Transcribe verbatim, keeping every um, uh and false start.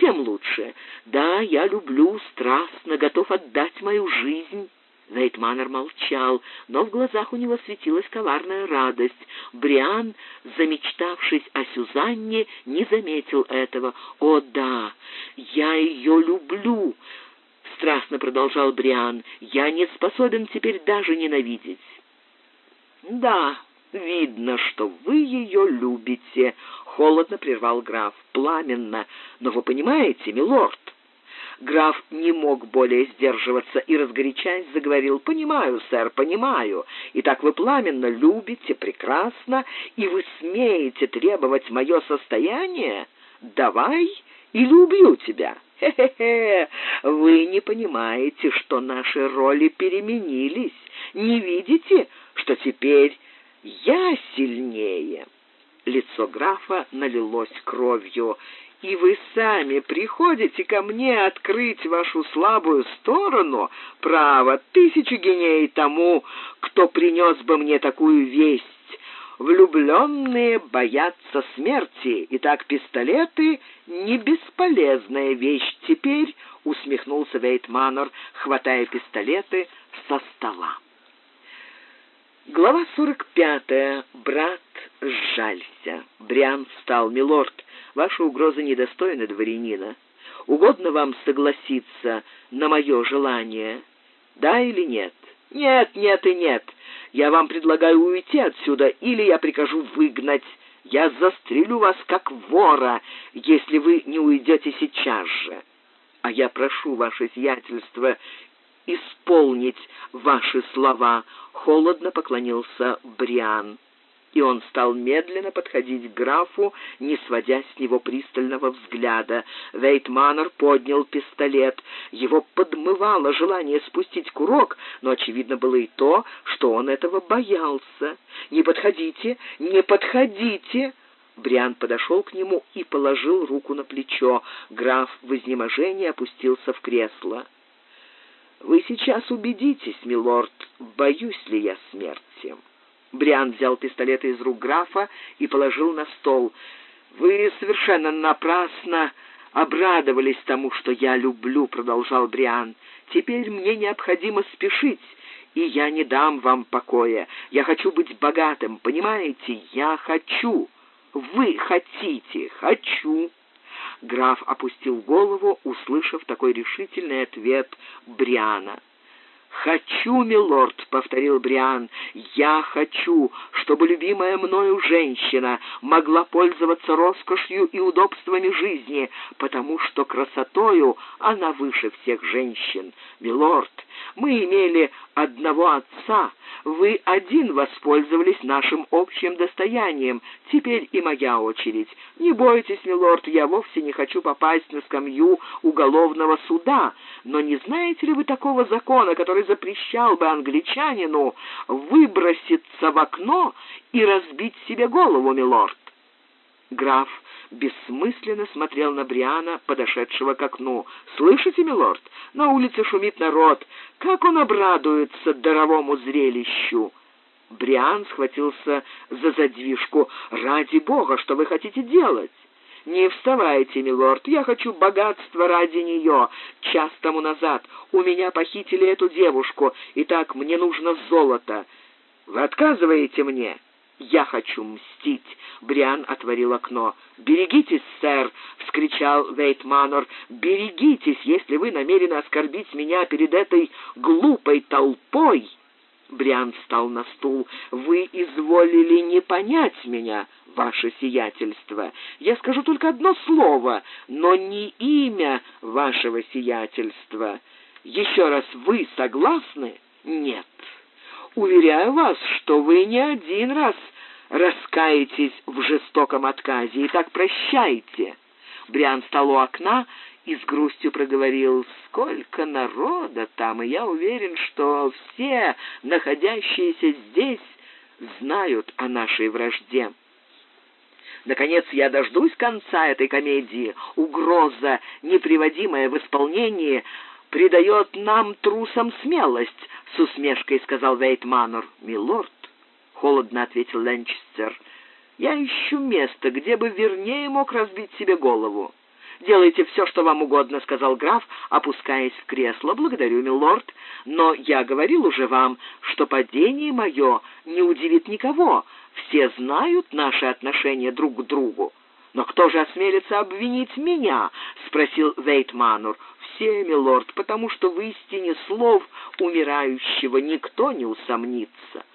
тем лучше. Да, я люблю страстно, готов отдать мою жизнь». Вейтманнер молчал, но в глазах у него светилась коварная радость. Бриан, замечтавшись о Сюзанне, не заметил этого. «О да, я ее люблю», — страстно продолжал Бриан. «Я не способен теперь даже ненавидеть». «Да, видно, что вы ее любите», — холодно прервал граф. «Пламенно. Но вы понимаете, милорд...» Граф не мог более сдерживаться и, разгорячаясь, заговорил: «Понимаю, сэр, понимаю. Итак, вы пламенно любите, прекрасно, и вы смеете требовать мое состояние? Давай или убью тебя. Хе-хе-хе, вы не понимаете, что наши роли переменились. Не видите, что теперь я сильнее?» Лицо графа налилось кровью. «И вы сами приходите ко мне открыть вашу слабую сторону? Право, тысячу геней тому, кто принес бы мне такую весть. Влюбленные боятся смерти. Итак, пистолеты — не бесполезная вещь теперь», — усмехнулся Вейтманнер, хватая пистолеты со стола. Глава сорок пятая. Брат, сжалься. Бриан встал. «Милорд, ваши угрозы недостойны дворянина. Угодно вам согласиться на мое желание? Да или нет?» «Нет, нет и нет. Я вам предлагаю уйти отсюда, или я прикажу выгнать. Я застрелю вас, как вора, если вы не уйдете сейчас же. А я прошу, ваше сиятельство, исполнить ваши слова», — холодно поклонился Бриан. И он стал медленно подходить к графу, не сводя с него пристального взгляда. Вейтманнер поднял пистолет. Его подмывало желание спустить курок, но очевидно было и то, что он этого боялся. «Не подходите, не подходите!» Бриан подошел к нему и положил руку на плечо. Граф в изнеможении опустился в кресло. «Вы сейчас убедитесь, милорд, боюсь ли я смерти». Бриан взял пистолет из рук графа и положил на стол. «Вы совершенно напрасно обрадовались тому, что я люблю», — продолжал Бриан. «Теперь мне необходимо спешить, и я не дам вам покоя. Я хочу быть богатым, понимаете? Я хочу. Вы хотите. Хочу». Граф опустил голову, услышав такой решительный ответ Бриана. «Хочу, милорд», — повторил Бриан, — «я хочу, чтобы любимая мною женщина могла пользоваться роскошью и удобствами жизни, потому что красотою она выше всех женщин. Милорд, мы имели одного отца, вы один воспользовались нашим общим достоянием, теперь и моя очередь. Не бойтесь, милорд, я вовсе не хочу попасть на скамью уголовного суда, но не знаете ли вы такого закона, который запрещал бы англичанину выброситься в окно и разбить себе голову, милорд?» Граф бессмысленно смотрел на Бриана, подошедшего к окну. «Слышите, милорд? На улице шумит народ. Как он обрадуется даровому зрелищу!» Бриан схватился за задвижку. «Ради бога, что вы хотите делать?» «Не вставайте, милорд, я хочу богатства ради нее. Час тому назад у меня похитили эту девушку, и так мне нужно золото. Вы отказываете мне?» «Я хочу мстить!» Бриан отворил окно. «Берегитесь, сэр!» — вскричал Вейтманнер. «Берегитесь, если вы намерены оскорбить меня перед этой глупой толпой!» Бриан встал на стул. «Вы изволили не понять меня, ваше сиятельство. Я скажу только одно слово, но не имя вашего сиятельства. Еще раз, вы согласны?» «Нет. Уверяю вас, что вы не один раз раскаетесь в жестоком отказе. Итак, прощайте». Бриан встал у окна и с грустью проговорил: «Сколько народа там, и я уверен, что все, находящиеся здесь, знают о нашей вражде. Наконец, я дождусь конца этой комедии. Угроза, неприводимая в исполнение, придает нам, трусам, смелость», — с усмешкой сказал Вейтманнер. «Милорд», — холодно ответил Ленчестер, — «я ищу место, где бы вернее мог разбить себе голову. «Делайте все, что вам угодно», — сказал граф, опускаясь в кресло. «Благодарю, милорд, но я говорил уже вам, что падение мое не удивит никого. Все знают наши отношения друг к другу». «Но кто же осмелится обвинить меня?» — спросил Вейтманур. «Все, милорд, потому что в истине слов умирающего никто не усомнится».